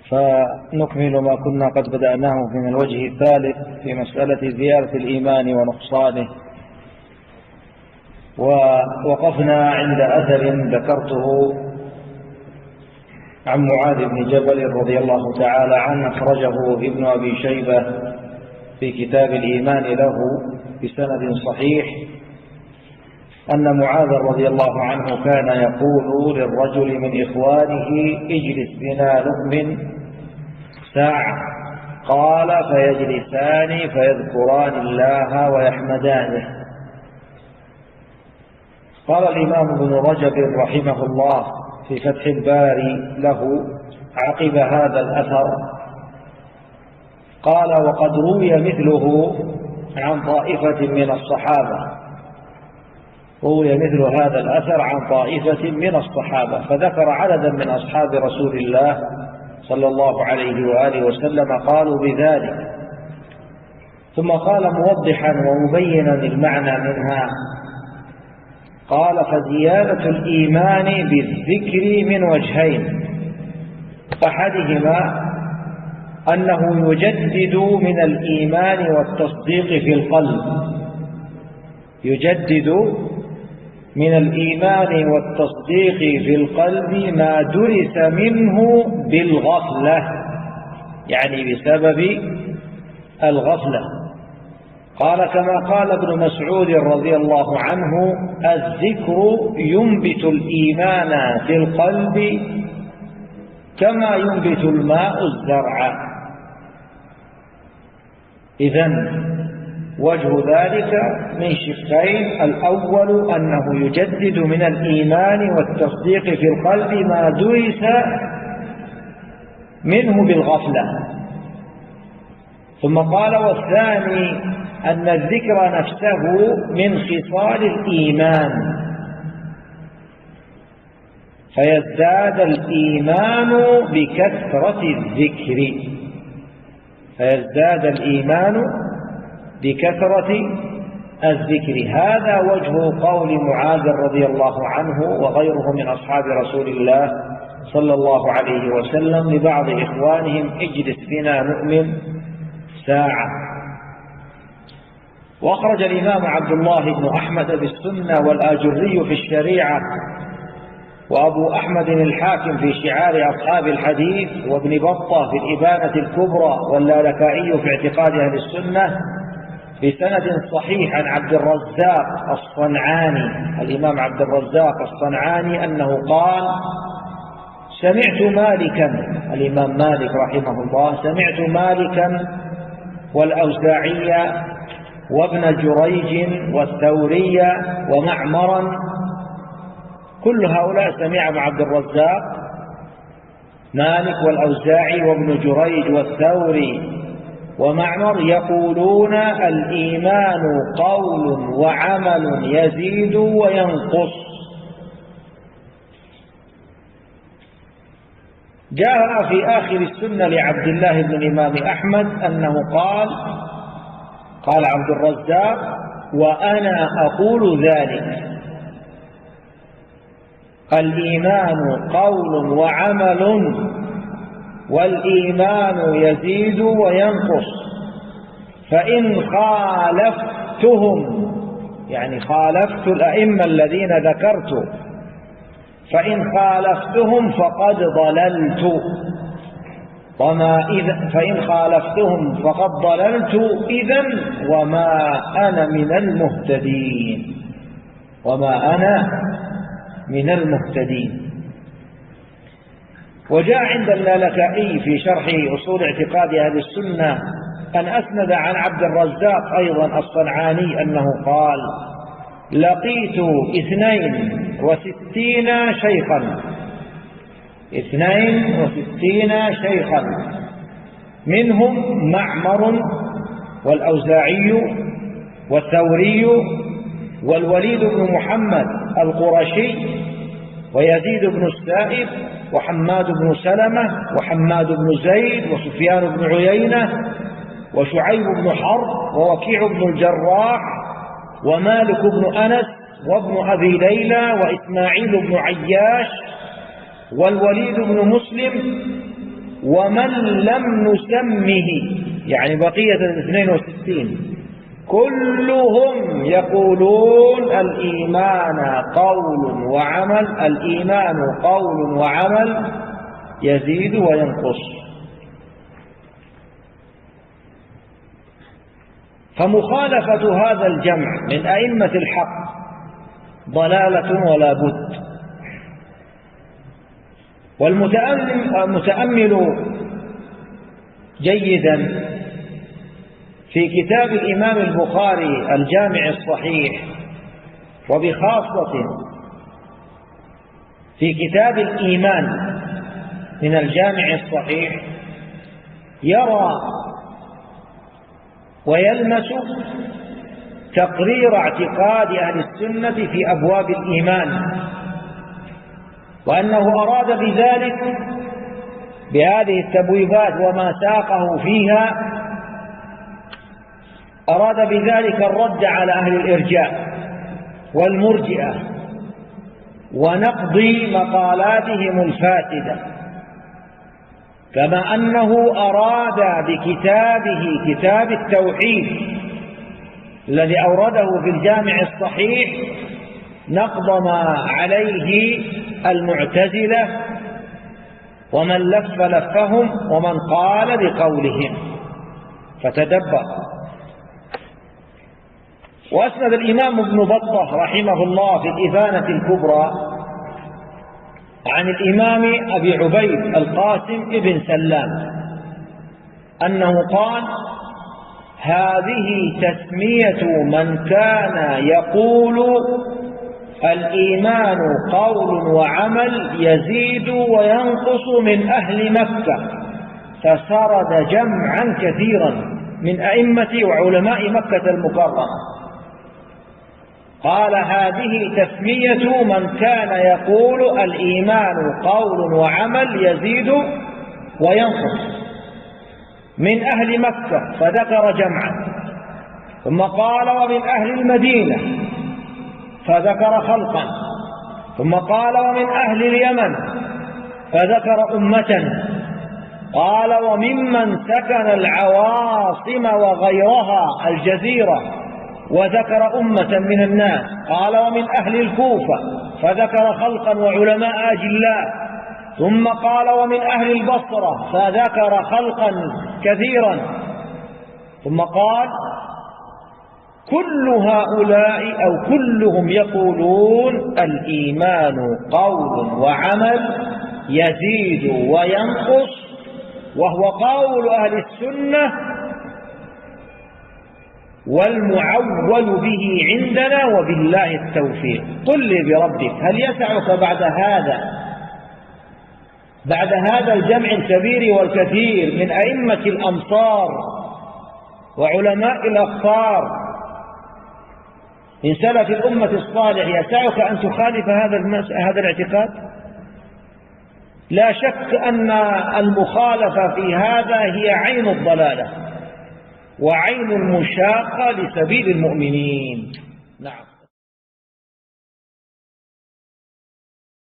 فنكمل ما كنا قد بدأناه من الوجه الثالث في مسألة زيادة الإيمان ونقصانه. ووقفنا عند أثر ذكرته عن معاذ بن جبل رضي الله تعالى عنه، أخرجه ابن أبي شيبة في كتاب الإيمان له بسند صحيح، أن معاذ رضي الله عنه كان يقول للرجل من إخوانه: اجلس بنا نؤمن ساعة. قال: فيجلسان فيذكران الله ويحمدانه. قال الإمام ابن رجب رحمه الله في فتح الباري له عقب هذا الأثر، قال: وقد روي مثله عن طائفة من الصحابة. روي مثل هذا الأثر عن طائفة من الصحابة، فذكر عددا من أصحاب رسول الله صلى الله عليه وآله وسلم قالوا بذلك، ثم قال موضحا ومبينا المعنى منها، قال: فزيادة الإيمان بالذكر من وجهين: أحدهما أنه يجدد من الإيمان والتصديق في القلب، يجدد من الإيمان والتصديق في القلب ما درس منه بالغفلة، يعني بسبب الغفلة. قال: كما قال ابن مسعود رضي الله عنه: الذكر ينبت الإيمان في القلب كما ينبت الماء الزرع. إذن وجه ذلك من شقين: الأول أنه يجدد من الإيمان والتصديق في القلب ما درس منه بالغفلة. ثم قال: والثاني أن الذكر نفسه من خصال الإيمان، فيزداد الإيمان بكثرة الذكر، فيزداد الإيمان بكثرة الذكر. هذا وجه قول معاذ رضي الله عنه وغيره من أصحاب رسول الله صلى الله عليه وسلم لبعض إخوانهم: اجلس بنا نؤمن ساعة. وأخرج الإمام عبد الله بن أحمد بالسنة والآجري في الشريعة، وأبو أحمد الحاكم في شعار أصحاب الحديث، وابن بطة في الإبانة الكبرى، واللالكائي في اعتقاد أهل السنة بسند صحيح عن عبد الرزاق الصنعاني، الإمام عبد الرزاق الصنعاني، أنه قال: سمعت مالكا، الإمام مالك رحمه الله، سمعت مالكا والأوزاعي وابن جريج والثوري ومعمرا، كل هؤلاء سمع مع عبد الرزاق، مالك والأوزاعي وابن جريج والثوري ومعمر، يقولون: الإيمان قول وعمل يزيد وينقص. جاء في آخر السنة لعبد الله بن الإمام أحمد أنه قال عبد الرزاق: وأنا أقول ذلك، الإيمان قول وعمل، والإيمان يزيد وينقص، فإن خالفتهم، يعني خالفت الأئمة الذين ذكرت، فإن خالفتهم فقد ضللت، فإن خالفتهم فقد ضللت إذن وما أنا من المهتدين، وما أنا من المهتدين. وجاء عند اللالكائي في شرح أصول اعتقاد أهل السنة أن أسند عن عبد الرزاق أيضا الصنعاني أنه قال: لقيت 62 شيخا، 62 شيخا، منهم معمر والأوزاعي والثوري والوليد بن محمد القرشي ويزيد بن السائب وحماد بن سلمة وحماد بن زيد وسفيان بن عيينة وشعيب بن حرب ووكيع بن الجراح ومالك بن أنس وابن أبي ليلى وإسماعيل بن عياش والوليد بن مسلم ومن لم نسمه، يعني بقية 62 كلهم يقولون الإيمان قول وعمل، الإيمان قول وعمل يزيد وينقص. فمخالفة هذا الجمع من أئمة الحق ضلالة ولا بد. والمتأمل جيدا في كتاب الإمام البخاري الجامع الصحيح، وبخاصة في كتاب الإيمان من الجامع الصحيح، يرى ويلمس تقرير اعتقاد أهل السنة في أبواب الإيمان، وأنه أراد بذلك بهذه التبويبات وما ساقه فيها، أراد بذلك الرد على أهل الإرجاء والمرجئة ونقض مقالاتهم الفاسدة، كما أنه أراد بكتابه كتاب التوحيد الذي أورده في الجامع الصحيح نقض ما عليه المعتزلة ومن لف لفهم ومن قال بقولهم. فتدبر. وأسند الإمام ابن بطة رحمه الله في الإبانة الكبرى عن الإمام أبي عبيد القاسم ابن سلام أنه قال: هذه تسمية من كان يقول الإيمان قول وعمل يزيد وينقص من أهل مكة. فسرد جمعا كثيرا من أئمة وعلماء مكة المكرمة. قال: هذه تسمية من كان يقول الإيمان قول وعمل يزيد وينقص من أهل مكة، فذكر جمعا. ثم قال: ومن أهل المدينة، فذكر خلقا. ثم قال: ومن أهل اليمن، فذكر أمة. قال: وممن سكن العواصم وغيرها الجزيرة، وذكر أمة من الناس. قال: ومن أهل الكوفة، فذكر خلقا وعلماء أجلاء. ثم قال: ومن أهل البصرة، فذكر خلقا كثيرا. ثم قال: كل هؤلاء أو كلهم يقولون الإيمان قول وعمل يزيد وينقص، وهو قول أهل السنة والمعول به عندنا، وبالله التوفيق. قل لي بربك، هل يسعك بعد هذا الجمع الكبير والكثير من أئمة الأمصار وعلماء الأقطار من سلف الأمة الصالح، يسعك أن تخالف هذا الاعتقاد؟ لا شك أن المخالفة في هذا هي عين الضلالة وعين المشاقة لسبيل المؤمنين. نعم.